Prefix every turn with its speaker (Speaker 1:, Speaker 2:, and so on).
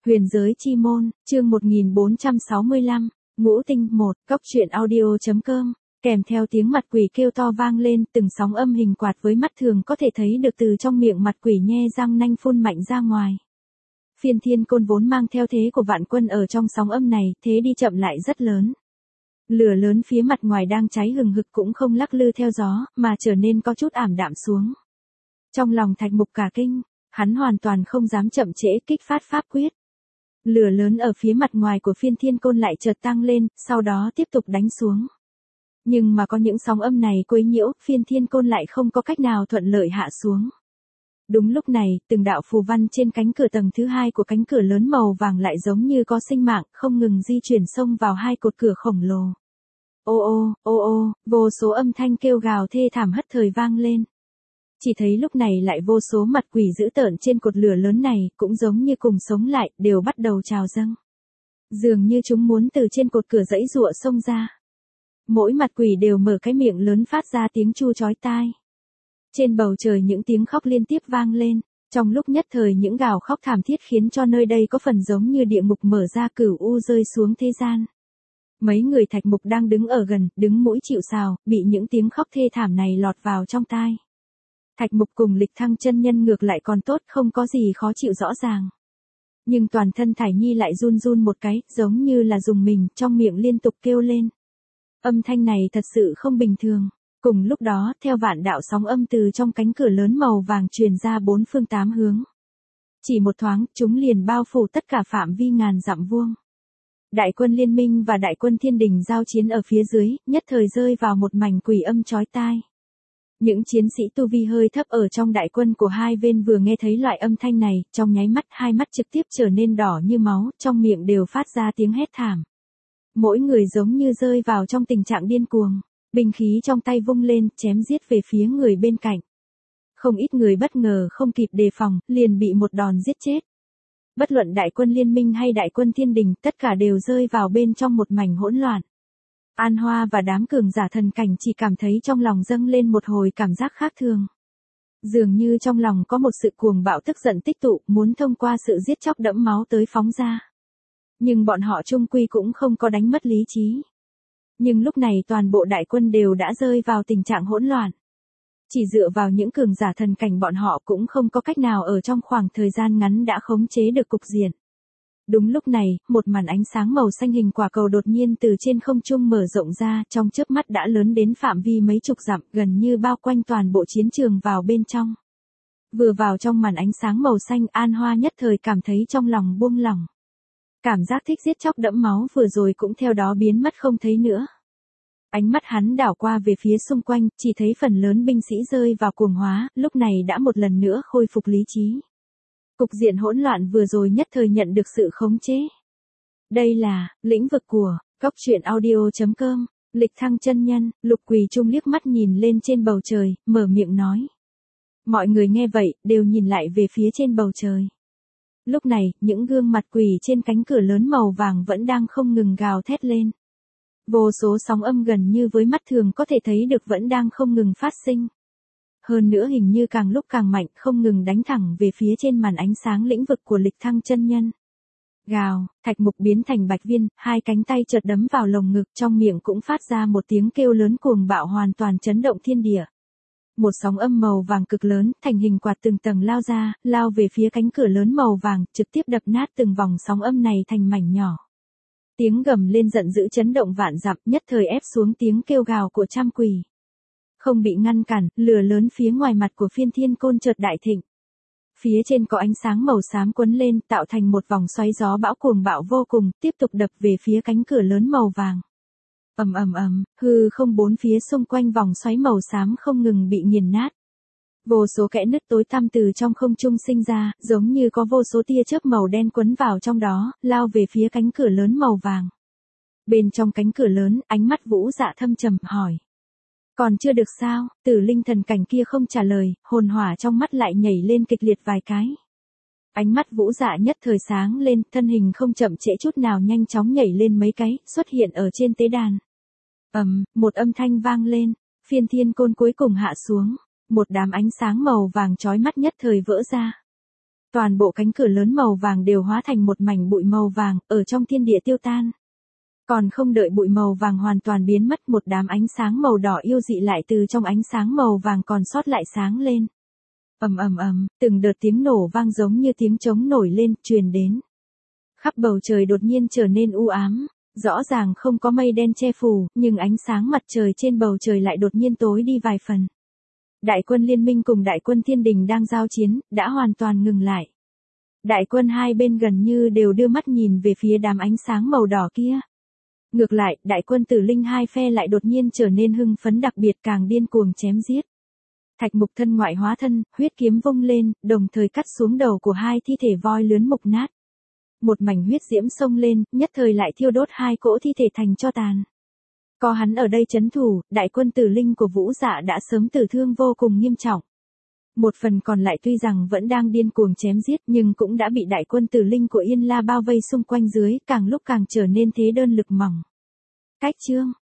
Speaker 1: Huyền giới chi môn, chương 1465, Ngũ tinh 1, Cóc truyện audio.com, kèm theo tiếng mặt quỷ kêu to vang lên, từng sóng âm hình quạt với mắt thường có thể thấy được từ trong miệng mặt quỷ nhe răng nanh phun mạnh ra ngoài. Phiên thiên côn vốn mang theo thế của vạn quân ở trong sóng âm này, thế đi chậm lại rất lớn. Lửa lớn phía mặt ngoài đang cháy hừng hực cũng không lắc lư theo gió, mà trở nên có chút ảm đạm xuống. Trong lòng Thạch Mục cả kinh, hắn hoàn toàn không dám chậm trễ kích phát pháp quyết. Lửa lớn ở phía mặt ngoài của phiên thiên côn lại chợt tăng lên, sau đó tiếp tục đánh xuống. Nhưng mà có những sóng âm này quấy nhiễu, phiên thiên côn lại không có cách nào thuận lợi hạ xuống. Đúng lúc này, từng đạo phù văn trên cánh cửa tầng thứ 2 của cánh cửa lớn màu vàng lại giống như có sinh mạng, không ngừng di chuyển xông vào hai cột cửa khổng lồ. Ô ô, ô ô, vô số âm thanh kêu gào thê thảm hất thời vang lên. Chỉ thấy lúc này lại vô số mặt quỷ dữ tợn trên cột lửa lớn này, cũng giống như cùng sống lại, đều bắt đầu trào dâng. Dường như chúng muốn từ trên cột cửa giãy giụa xông ra. Mỗi mặt quỷ đều mở cái miệng lớn phát ra tiếng chu chói tai. Trên bầu trời những tiếng khóc liên tiếp vang lên, trong lúc nhất thời những gào khóc thảm thiết khiến cho nơi đây có phần giống như địa ngục mở ra, cửu u rơi xuống thế gian. Mấy người Thạch Mục đang đứng ở gần, đứng mũi chịu sào, bị những tiếng khóc thê thảm này lọt vào trong tai. Thạch Mục cùng Lịch Thăng chân nhân ngược lại còn tốt, không có gì khó chịu rõ ràng. Nhưng toàn thân Thải Nhi lại run run một cái, giống như là rùng mình, trong miệng liên tục kêu lên. Âm thanh này thật sự không bình thường. Cùng lúc đó, theo vạn đạo sóng âm từ trong cánh cửa lớn màu vàng truyền ra bốn phương tám hướng. Chỉ một thoáng, chúng liền bao phủ tất cả phạm vi ngàn dặm vuông. Đại quân liên minh và đại quân thiên đình giao chiến ở phía dưới, nhất thời rơi vào một mảnh quỷ âm chói tai. Những chiến sĩ tu vi hơi thấp ở trong đại quân của hai bên vừa nghe thấy loại âm thanh này, trong nháy mắt hai mắt trực tiếp trở nên đỏ như máu, trong miệng đều phát ra tiếng hét thảm. Mỗi người giống như rơi vào trong tình trạng điên cuồng, binh khí trong tay vung lên, chém giết về phía người bên cạnh. Không ít người bất ngờ không kịp đề phòng, liền bị một đòn giết chết. Bất luận đại quân liên minh hay đại quân thiên đình, tất cả đều rơi vào bên trong một mảnh hỗn loạn. An Hoa và đám cường giả thần cảnh chỉ cảm thấy trong lòng dâng lên một hồi cảm giác khác thường. Dường như trong lòng có một sự cuồng bạo tức giận tích tụ, muốn thông qua sự giết chóc đẫm máu tới phóng ra. Nhưng bọn họ chung quy cũng không có đánh mất lý trí. Nhưng lúc này toàn bộ đại quân đều đã rơi vào tình trạng hỗn loạn. Chỉ dựa vào những cường giả thần cảnh bọn họ cũng không có cách nào ở trong khoảng thời gian ngắn đã khống chế được cục diện. Đúng lúc này, một màn ánh sáng màu xanh hình quả cầu đột nhiên từ trên không trung mở rộng ra, trong chớp mắt đã lớn đến phạm vi mấy chục dặm, gần như bao quanh toàn bộ chiến trường vào bên trong. Vừa vào trong màn ánh sáng màu xanh, An Hoa nhất thời cảm thấy trong lòng buông lỏng. Cảm giác thích giết chóc đẫm máu vừa rồi cũng theo đó biến mất không thấy nữa. Ánh mắt hắn đảo qua về phía xung quanh, chỉ thấy phần lớn binh sĩ rơi vào cuồng hóa, lúc này đã một lần nữa khôi phục lý trí. Cục diện hỗn loạn vừa rồi nhất thời nhận được sự khống chế. Đây là lĩnh vực của Cóc truyện audio.com, Lịch Thăng chân nhân. Lục Quỳ Trung liếc mắt nhìn lên trên bầu trời, mở miệng nói. Mọi người nghe vậy, đều nhìn lại về phía trên bầu trời. Lúc này, những gương mặt quỷ trên cánh cửa lớn màu vàng vẫn đang không ngừng gào thét lên. Vô số sóng âm gần như với mắt thường có thể thấy được vẫn đang không ngừng phát sinh. Hơn nữa hình như càng lúc càng mạnh, không ngừng đánh thẳng về phía trên màn ánh sáng lĩnh vực của Lịch Thăng chân nhân. Gào, Thạch Mục biến thành bạch viên, hai cánh tay chợt đấm vào lồng ngực, trong miệng cũng phát ra một tiếng kêu lớn cuồng bạo hoàn toàn chấn động thiên địa. Một sóng âm màu vàng cực lớn, thành hình quạt từng tầng lao ra, lao về phía cánh cửa lớn màu vàng, trực tiếp đập nát từng vòng sóng âm này thành mảnh nhỏ. Tiếng gầm lên giận dữ chấn động vạn dặm, nhất thời ép xuống tiếng kêu gào của trăm quỷ. Không bị ngăn cản, lửa lớn phía ngoài mặt của phiên thiên côn chợt đại thịnh. Phía trên có ánh sáng màu xám quấn lên, tạo thành một vòng xoáy gió bão cuồng bạo vô cùng, tiếp tục đập về phía cánh cửa lớn màu vàng. Ầm ầm ầm, hư không bốn phía xung quanh vòng xoáy màu xám không ngừng bị nghiền nát. Vô số kẽ nứt tối tăm từ trong không trung sinh ra, giống như có vô số tia chớp màu đen quấn vào trong đó, lao về phía cánh cửa lớn màu vàng. Bên trong cánh cửa lớn, ánh mắt Vũ Dạ thâm trầm hỏi. Còn chưa được sao? Tử linh thần cảnh kia không trả lời, hồn hỏa trong mắt lại nhảy lên kịch liệt vài cái. Ánh mắt Vũ Dạ nhất thời sáng lên, thân hình không chậm trễ chút nào nhanh chóng nhảy lên mấy cái, xuất hiện ở trên tế đàn. Một âm thanh vang lên, phiên thiên côn cuối cùng hạ xuống, một đám ánh sáng màu vàng chói mắt nhất thời vỡ ra. Toàn bộ cánh cửa lớn màu vàng đều hóa thành một mảnh bụi màu vàng, ở trong thiên địa tiêu tan. Còn không đợi bụi màu vàng hoàn toàn biến mất, một đám ánh sáng màu đỏ yêu dị lại từ trong ánh sáng màu vàng còn sót lại sáng lên. Ầm ầm ầm, từng đợt tiếng nổ vang giống như tiếng trống nổi lên, truyền đến. Khắp bầu trời đột nhiên trở nên u ám, rõ ràng không có mây đen che phủ, nhưng ánh sáng mặt trời trên bầu trời lại đột nhiên tối đi vài phần. Đại quân liên minh cùng đại quân thiên đình đang giao chiến, đã hoàn toàn ngừng lại. Đại quân hai bên gần như đều đưa mắt nhìn về phía đám ánh sáng màu đỏ kia. Ngược lại, đại quân tử linh hai phe lại đột nhiên trở nên hưng phấn, đặc biệt càng điên cuồng chém giết. Thạch mục thân ngoại hóa thân, huyết kiếm vung lên, đồng thời cắt xuống đầu của hai thi thể voi lướn mục nát. Một mảnh huyết diễm xông lên, nhất thời lại thiêu đốt hai cỗ thi thể thành tro tàn. Có hắn ở đây trấn thủ, đại quân tử linh của Vũ Dạ đã sớm tử thương vô cùng nghiêm trọng. Một phần còn lại tuy rằng vẫn đang điên cuồng chém giết nhưng cũng đã bị đại quân tử linh của Yên La bao vây xung quanh dưới, càng lúc càng trở nên thế đơn lực mỏng. Cách chương